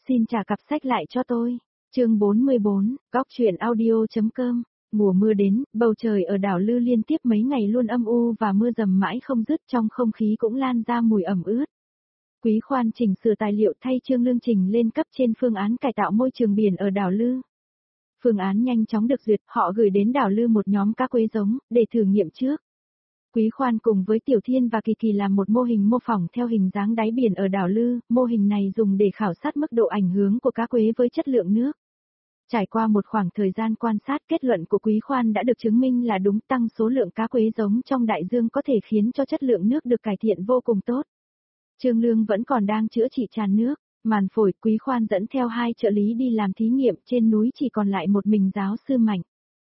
Xin trả cặp sách lại cho tôi. Chương 44, góc truyện audio.com. Mùa mưa đến, bầu trời ở đảo Lư liên tiếp mấy ngày luôn âm u và mưa dầm mãi không dứt, trong không khí cũng lan ra mùi ẩm ướt. Quý Khoan chỉnh sửa tài liệu thay Trương Lương trình lên cấp trên phương án cải tạo môi trường biển ở đảo Lư. Phương án nhanh chóng được duyệt, họ gửi đến đảo Lư một nhóm cá quế giống, để thử nghiệm trước. Quý Khoan cùng với Tiểu Thiên và Kỳ Kỳ làm một mô hình mô phỏng theo hình dáng đáy biển ở đảo Lư, mô hình này dùng để khảo sát mức độ ảnh hưởng của cá quế với chất lượng nước. Trải qua một khoảng thời gian quan sát, kết luận của Quý Khoan đã được chứng minh là đúng, tăng số lượng cá quế giống trong đại dương có thể khiến cho chất lượng nước được cải thiện vô cùng tốt. Trương Lương vẫn còn đang chữa trị tràn nước, màn phổi. Quý Khoan dẫn theo 2 trợ lý đi làm thí nghiệm, trên núi chỉ còn lại một mình giáo sư Mạnh.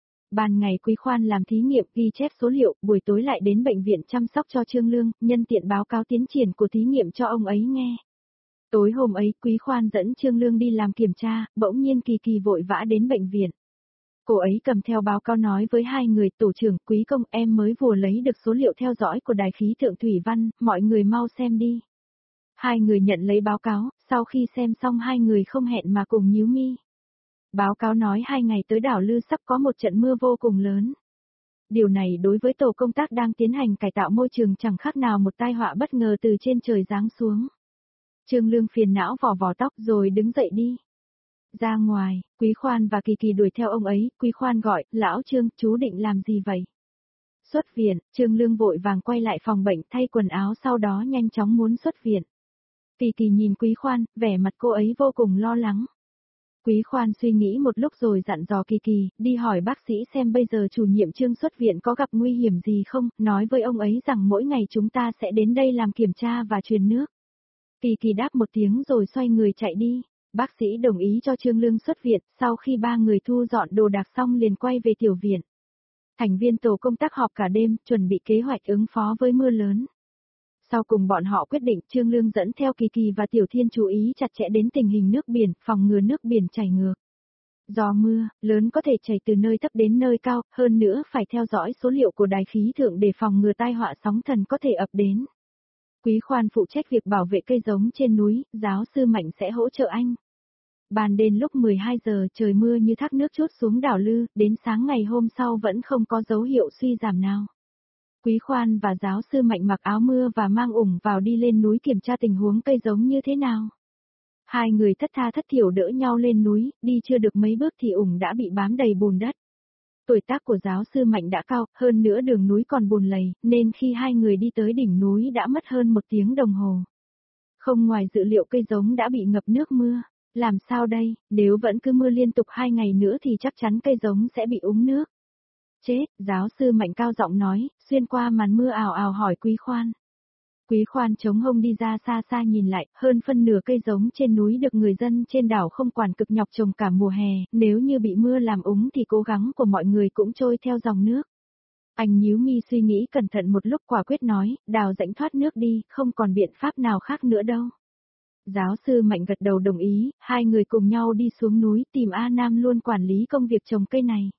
Ban ngày Quý Khoan làm thí nghiệm ghi chép số liệu, buổi tối lại đến bệnh viện chăm sóc cho Trương Lương, nhân tiện báo cáo tiến triển của thí nghiệm cho ông ấy nghe. Tối hôm ấy, Quý Khoan dẫn Trương Lương đi làm kiểm tra, bỗng nhiên Kỳ Kỳ vội vã đến bệnh viện. Cô ấy cầm theo báo cáo nói với 2 người, tổ trưởng, Quý công, em mới vừa lấy được số liệu theo dõi của Đài khí tượng thủy văn, mọi người mau xem đi. 2 người nhận lấy báo cáo, sau khi xem xong 2 người không hẹn mà cùng nhíu mi. Báo cáo nói 2 ngày tới đảo Lư sắp có một trận mưa vô cùng lớn. Điều này đối với tổ công tác đang tiến hành cải tạo môi trường chẳng khác nào một tai họa bất ngờ từ trên trời giáng xuống. Trương Lương phiền não vò vò tóc rồi đứng dậy đi. Ra ngoài, Quý Khoan và Kỳ Kỳ đuổi theo ông ấy. Quý Khoan gọi, lão Trương, chú định làm gì vậy? Xuất viện. Trương Lương vội vàng quay lại phòng bệnh thay quần áo, sau đó nhanh chóng muốn xuất viện. Kỳ Kỳ nhìn Quý Khoan, vẻ mặt cô ấy vô cùng lo lắng. Quý Khoan suy nghĩ một lúc rồi dặn dò Kỳ Kỳ, đi hỏi bác sĩ xem bây giờ chủ nhiệm Trương xuất viện có gặp nguy hiểm gì không, nói với ông ấy rằng mỗi ngày chúng ta sẽ đến đây làm kiểm tra và truyền nước. Kỳ Kỳ đáp một tiếng rồi xoay người chạy đi. Bác sĩ đồng ý cho Trương Lương xuất viện, sau khi 3 người thu dọn đồ đạc xong liền quay về tiểu viện. Thành viên tổ công tác họp cả đêm, chuẩn bị kế hoạch ứng phó với mưa lớn. Sau cùng bọn họ quyết định Trương Lương dẫn theo Kỳ Kỳ và Tiểu Thiên chú ý chặt chẽ đến tình hình nước biển, phòng ngừa nước biển chảy ngược. Do mưa lớn có thể chảy từ nơi thấp đến nơi cao, hơn nữa phải theo dõi số liệu của đài khí tượng để phòng ngừa tai họa sóng thần có thể ập đến. Quý Khoan phụ trách việc bảo vệ cây giống trên núi, giáo sư Mạnh sẽ hỗ trợ anh. Ban đêm lúc 12 giờ trời mưa như thác nước trút xuống đảo Lư, đến sáng ngày hôm sau vẫn không có dấu hiệu suy giảm nào. Quý Khoan và giáo sư Mạnh mặc áo mưa và mang ủng vào đi lên núi kiểm tra tình huống cây giống như thế nào. 2 người thất tha thất thểu đỡ nhau lên núi, đi chưa được mấy bước thì ủng đã bị bám đầy bùn đất. Tuổi tác của giáo sư Mạnh đã cao, hơn nữa đường núi còn bùn lầy, nên khi 2 người đi tới đỉnh núi đã mất hơn 1 tiếng đồng hồ. Không ngoài dự liệu cây giống đã bị ngập nước mưa. Làm sao đây, nếu vẫn cứ mưa liên tục 2 ngày nữa thì chắc chắn cây giống sẽ bị úng nước. Chết, giáo sư Mạnh cao giọng nói, xuyên qua màn mưa ào ào hỏi Quý Khoan. Quý Khoan chống hông đi ra xa xa nhìn lại, hơn phân nửa cây giống trên núi được người dân trên đảo không quản cực nhọc trồng cả mùa hè, nếu như bị mưa làm úng thì cố gắng của mọi người cũng trôi theo dòng nước. Anh nhíu mi suy nghĩ cẩn thận một lúc quả quyết nói, đào rãnh thoát nước đi, không còn biện pháp nào khác nữa đâu. Giáo sư Mạnh gật đầu đồng ý, 2 người cùng nhau đi xuống núi tìm A Nam luôn quản lý công việc trồng cây này.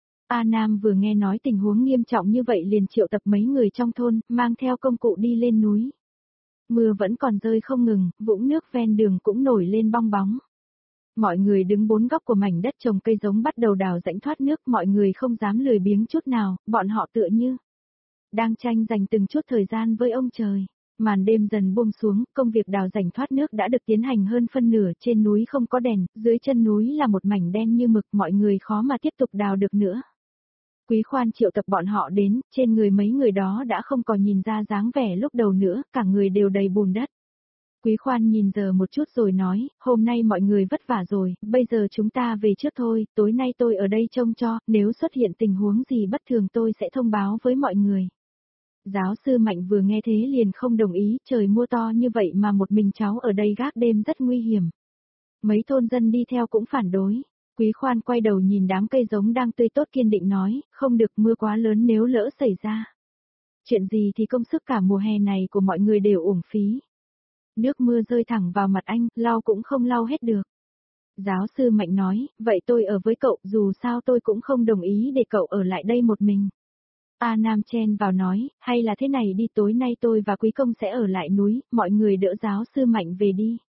A Nam vừa nghe nói tình huống nghiêm trọng như vậy liền triệu tập mấy người trong thôn, mang theo công cụ đi lên núi. Mưa vẫn còn rơi không ngừng, vũng nước ven đường cũng nổi lên bong bóng. Mọi người đứng 4 góc của mảnh đất trồng cây giống bắt đầu đào rãnh thoát nước, mọi người không dám lười biếng chút nào, bọn họ tựa như đang tranh giành từng chút thời gian với ông trời. Màn đêm dần buông xuống, công việc đào rãnh thoát nước đã được tiến hành hơn phân nửa, trên núi không có đèn, dưới chân núi là một mảnh đen như mực, mọi người khó mà tiếp tục đào được nữa. Quý Khoan triệu tập bọn họ đến, trên người mấy người đó đã không còn nhìn ra dáng vẻ lúc đầu nữa, cả người đều đầy bùn đất. Quý Khoan nhìn giờ một chút rồi nói, hôm nay mọi người vất vả rồi, bây giờ chúng ta về trước thôi, tối nay tôi ở đây trông cho, nếu xuất hiện tình huống gì bất thường tôi sẽ thông báo với mọi người. Giáo sư Mạnh vừa nghe thế liền không đồng ý, trời mưa to như vậy mà một mình cháu ở đây gác đêm rất nguy hiểm. Mấy thôn dân đi theo cũng phản đối. Quý Khoan quay đầu nhìn đám cây giống đang tươi tốt kiên định nói, không được, mưa quá lớn nếu lỡ xảy ra. Chuyện gì thì công sức cả mùa hè này của mọi người đều uổng phí. Nước mưa rơi thẳng vào mặt anh, lau cũng không lau hết được. Giáo sư Mạnh nói, vậy tôi ở với cậu, dù sao tôi cũng không đồng ý để cậu ở lại đây một mình. A Nam chen vào nói, hay là thế này đi, tối nay tôi và Quý công sẽ ở lại núi, mọi người đỡ giáo sư Mạnh về đi.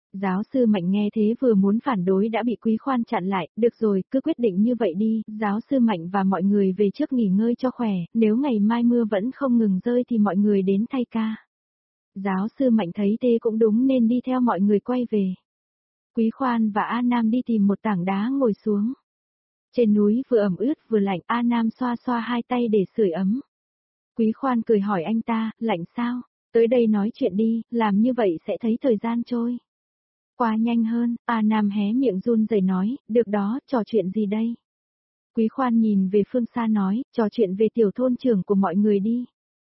Giáo sư Mạnh nghe thế vừa muốn phản đối đã bị Quý Khoan chặn lại, được rồi, cứ quyết định như vậy đi, giáo sư Mạnh và mọi người về trước nghỉ ngơi cho khỏe, nếu ngày mai mưa vẫn không ngừng rơi thì mọi người đến thay ca. Giáo sư Mạnh thấy thế cũng đúng nên đi theo mọi người quay về. Quý Khoan và A Nam đi tìm một tảng đá ngồi xuống. Trên núi vừa ẩm ướt vừa lạnh, A Nam xoa xoa hai tay để sưởi ấm. Quý Khoan cười hỏi anh ta, lạnh sao? Tới đây nói chuyện đi, làm như vậy sẽ thấy thời gian trôi qua nhanh hơn. A Nam hé miệng run rẩy nói, được đó, trò chuyện gì đây? Quý Khoan nhìn về phương xa nói, trò chuyện về tiểu thôn trưởng của mọi người đi.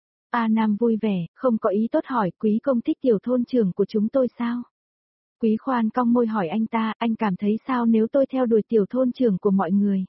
A Nam vui vẻ, không có ý tốt hỏi, Quý công thích tiểu thôn trưởng của chúng tôi sao? Quý Khoan cong môi hỏi anh ta, anh cảm thấy sao nếu tôi theo đuổi tiểu thôn trưởng của mọi người?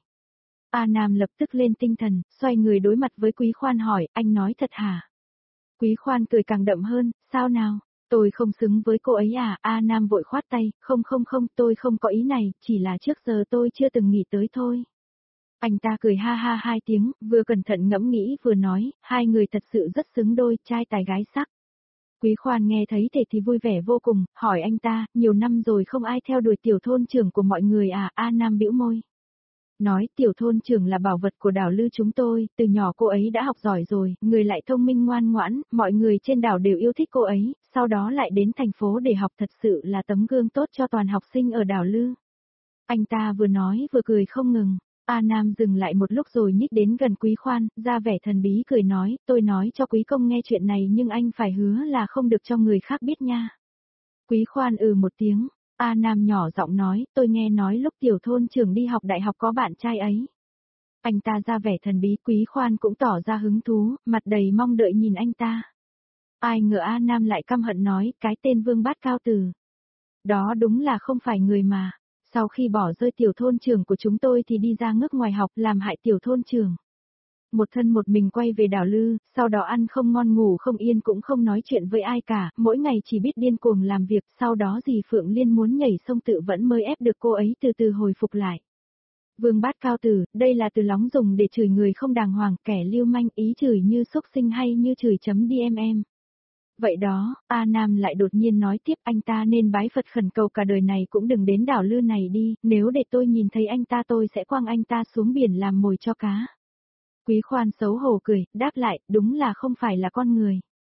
A Nam lập tức lên tinh thần, xoay người đối mặt với Quý Khoan hỏi, anh nói thật hả? Quý Khoan cười càng đậm hơn, sao nào? Tôi không xứng với cô ấy à? A Nam vội khoát tay, không, tôi không có ý này, chỉ là trước giờ tôi chưa từng nghĩ tới thôi. Anh ta cười ha ha hai tiếng, vừa cẩn thận ngẫm nghĩ vừa nói, hai người thật sự rất xứng đôi, trai tài gái sắc. Quý Khoan nghe thấy thế thì vui vẻ vô cùng, hỏi anh ta, nhiều năm rồi không ai theo đuổi tiểu thôn trưởng của mọi người à? A Nam bĩu môi. Nói tiểu thôn trưởng là bảo vật của đảo Lư chúng tôi, từ nhỏ cô ấy đã học giỏi rồi, người lại thông minh ngoan ngoãn, mọi người trên đảo đều yêu thích cô ấy, sau đó lại đến thành phố để học, thật sự là tấm gương tốt cho toàn học sinh ở đảo Lư. Anh ta vừa nói vừa cười không ngừng. A Nam dừng lại một lúc rồi nhích đến gần Quý Khoan, ra vẻ thần bí cười nói, tôi nói cho Quý công nghe chuyện này nhưng anh phải hứa là không được cho người khác biết nha. Quý Khoan một tiếng. A Nam nhỏ giọng nói, tôi nghe nói lúc tiểu thôn trưởng đi học đại học có bạn trai ấy. Anh ta ra vẻ thần bí, Quý Khoan cũng tỏ ra hứng thú, mặt đầy mong đợi nhìn anh ta. Ai ngờ A Nam lại căm hận nói, cái tên Vương Bát Cao Tử. Đó đúng là không phải người mà. Sau khi bỏ rơi tiểu thôn trưởng của chúng tôi thì đi ra nước ngoài học làm hại tiểu thôn trưởng. Một thân một mình quay về đảo Lư, sau đó ăn không ngon ngủ không yên cũng không nói chuyện với ai cả, mỗi ngày chỉ biết điên cuồng làm việc, sau đó dì Phượng Liên muốn nhảy sông tự vẫn mới ép được cô ấy từ từ hồi phục lại. Vương Bát Cao Tử, đây là từ lóng dùng để chửi người không đàng hoàng, kẻ lưu manh, ý chửi như xúc sinh hay như chửi chấm DMM. Vậy đó, A Nam lại đột nhiên nói tiếp, anh ta nên bái Phật khẩn cầu cả đời này cũng đừng đến đảo Lư này đi, nếu để tôi nhìn thấy anh ta tôi sẽ quăng anh ta xuống biển làm mồi cho cá. Quý Khoan xấu hổ cười, đáp lại, đúng là không phải là con người.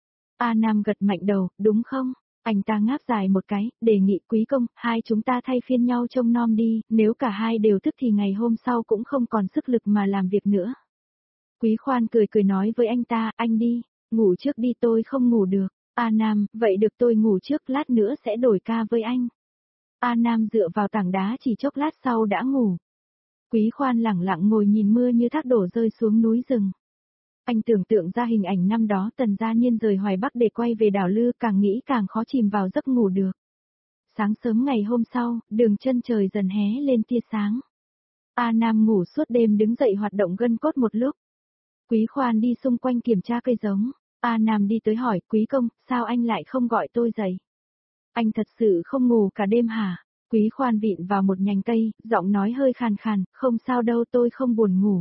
A Nam gật mạnh đầu, đúng không? Anh ta ngáp dài một cái, đề nghị Quý công, hai chúng ta thay phiên nhau trông nom đi, nếu cả hai đều thức thì ngày hôm sau cũng không còn sức lực mà làm việc nữa. Quý Khoan cười cười nói với anh ta, anh đi, ngủ trước đi tôi không ngủ được. A Nam, vậy được tôi ngủ trước lát nữa sẽ đổi ca với anh. A Nam dựa vào tảng đá chỉ chốc lát sau đã ngủ. Quý Khoan lẳng lặng ngồi nhìn mưa như thác đổ rơi xuống núi rừng. Anh tưởng tượng ra hình ảnh năm đó Tần Gia Nhiên rời Hoài Bắc để quay về đảo Lư, càng nghĩ càng khó chìm vào giấc ngủ được. Sáng sớm ngày hôm sau, đường chân trời dần hé lên tia sáng. A Nam ngủ suốt đêm đứng dậy hoạt động gân cốt một lúc. Quý Khoan đi xung quanh kiểm tra cây giống. A Nam đi tới hỏi, Quý công, sao anh lại không gọi tôi dậy? Anh thật sự không ngủ cả đêm hả? Quý Khoan vịn vào một nhành cây, giọng nói hơi khàn khàn, không sao đâu tôi không buồn ngủ.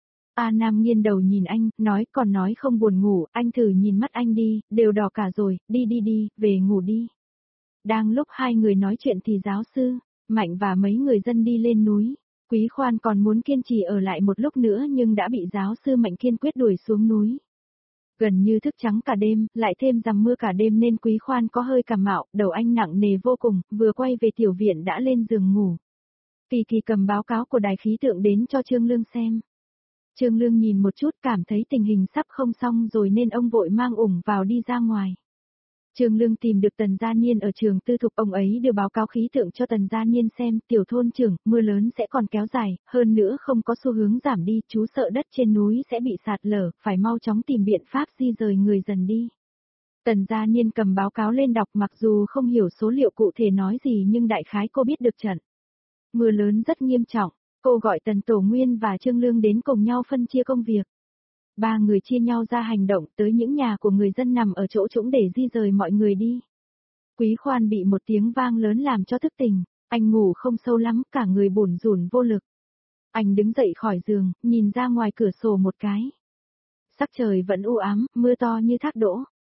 A Nam nghiêng đầu nhìn anh, còn nói không buồn ngủ, anh thử nhìn mắt anh đi, đều đỏ cả rồi, đi, về ngủ đi. Đang lúc hai người nói chuyện thì giáo sư, Mạnh và mấy người dân đi lên núi. Quý Khoan còn muốn kiên trì ở lại một lúc nữa nhưng đã bị giáo sư Mạnh kiên quyết đuổi xuống núi. Gần như thức trắng cả đêm, lại thêm rằng mưa cả đêm nên Quý Khoan có hơi cảm mạo, đầu anh nặng nề vô cùng, vừa quay về tiểu viện đã lên giường ngủ. Kỳ Kỳ cầm báo cáo của đài khí tượng đến cho Trương Lương xem. Trương Lương nhìn một chút cảm thấy tình hình sắp không xong rồi nên ông vội mang ủng vào đi ra ngoài. Trương Lương tìm được Tần Gia Niên ở trường tư thục, ông ấy đưa báo cáo khí tượng cho Tần Gia Niên xem, tiểu thôn trưởng, mưa lớn sẽ còn kéo dài, hơn nữa không có xu hướng giảm đi, chú sợ đất trên núi sẽ bị sạt lở, phải mau chóng tìm biện pháp di rời người dần đi. Tần Gia Niên cầm báo cáo lên đọc, mặc dù không hiểu số liệu cụ thể nói gì nhưng đại khái cô biết được trận mưa lớn rất nghiêm trọng, cô gọi Tần Tổ Nguyên và Trương Lương đến cùng nhau phân chia công việc. Ba người chia nhau ra hành động tới những nhà của người dân nằm ở chỗ trũng để di rời mọi người đi. Quý Khoan bị một tiếng vang lớn làm cho thức tỉnh, anh ngủ không sâu lắm, cả người bủn rủn vô lực. Anh đứng dậy khỏi giường, nhìn ra ngoài cửa sổ một cái. Sắc trời vẫn u ám, mưa to như thác đổ.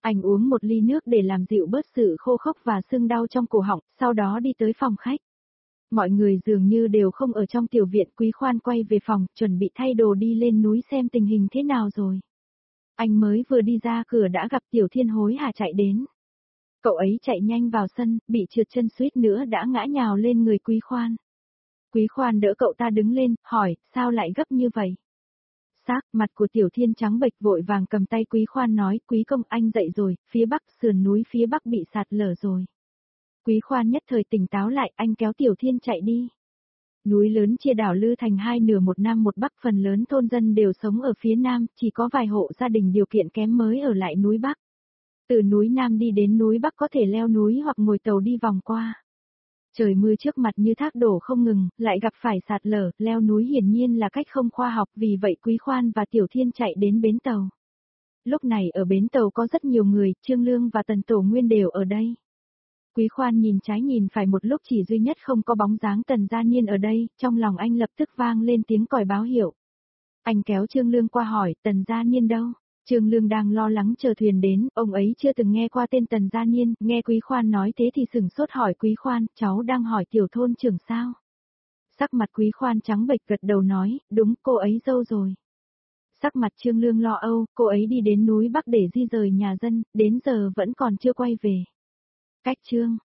Anh uống một ly nước để làm dịu bớt sự khô khốc và sưng đau trong cổ họng, sau đó đi tới phòng khách. Mọi người dường như đều không ở trong tiểu viện. Quý Khoan quay về phòng, chuẩn bị thay đồ đi lên núi xem tình hình thế nào rồi. Anh mới vừa đi ra cửa đã gặp Tiểu Thiên hối hả chạy đến. Cậu ấy chạy nhanh vào sân, bị trượt chân suýt nữa đã ngã nhào lên người Quý Khoan. Quý Khoan đỡ cậu ta đứng lên, hỏi, sao lại gấp như vậy? Mặt của Tiểu Thiên trắng bệch, vội vàng cầm tay Quý Khoan nói, Quý công, anh dậy rồi, phía bắc, sườn núi phía bắc bị sạt lở rồi. Quý Khoan nhất thời tỉnh táo lại, anh kéo Tiểu Thiên chạy đi. Núi lớn chia đảo Lư thành hai nửa, một nam một bắc, phần lớn thôn dân đều sống ở phía nam, chỉ có vài hộ gia đình điều kiện kém mới ở lại núi bắc. Từ núi nam đi đến núi bắc có thể leo núi hoặc ngồi tàu đi vòng qua. Trời mưa trước mặt như thác đổ không ngừng, lại gặp phải sạt lở, leo núi hiển nhiên là cách không khoa học, vì vậy Quý Khoan và Tiểu Thiên chạy đến bến tàu. Lúc này ở bến tàu có rất nhiều người, Trương Lương và Tần Tổ Nguyên đều ở đây. Quý Khoan nhìn trái nhìn phải một lúc, chỉ duy nhất không có bóng dáng Tần Gia Niên ở đây, trong lòng anh lập tức vang lên tiếng còi báo hiệu. Anh kéo Trương Lương qua hỏi, Tần Gia Niên đâu? Trương Lương đang lo lắng chờ thuyền đến, ông ấy chưa từng nghe qua tên Tần Gia Niên, nghe Quý Khoan nói thế thì sửng sốt hỏi Quý Khoan, cháu đang hỏi Tiểu thôn trưởng sao? Sắc mặt Quý Khoan trắng bệch, gật đầu nói, đúng, cô ấy dâu rồi. Sắc mặt Trương Lương lo âu, cô ấy đi đến núi Bắc để di rời nhà dân, đến giờ vẫn còn chưa quay về. Cách chương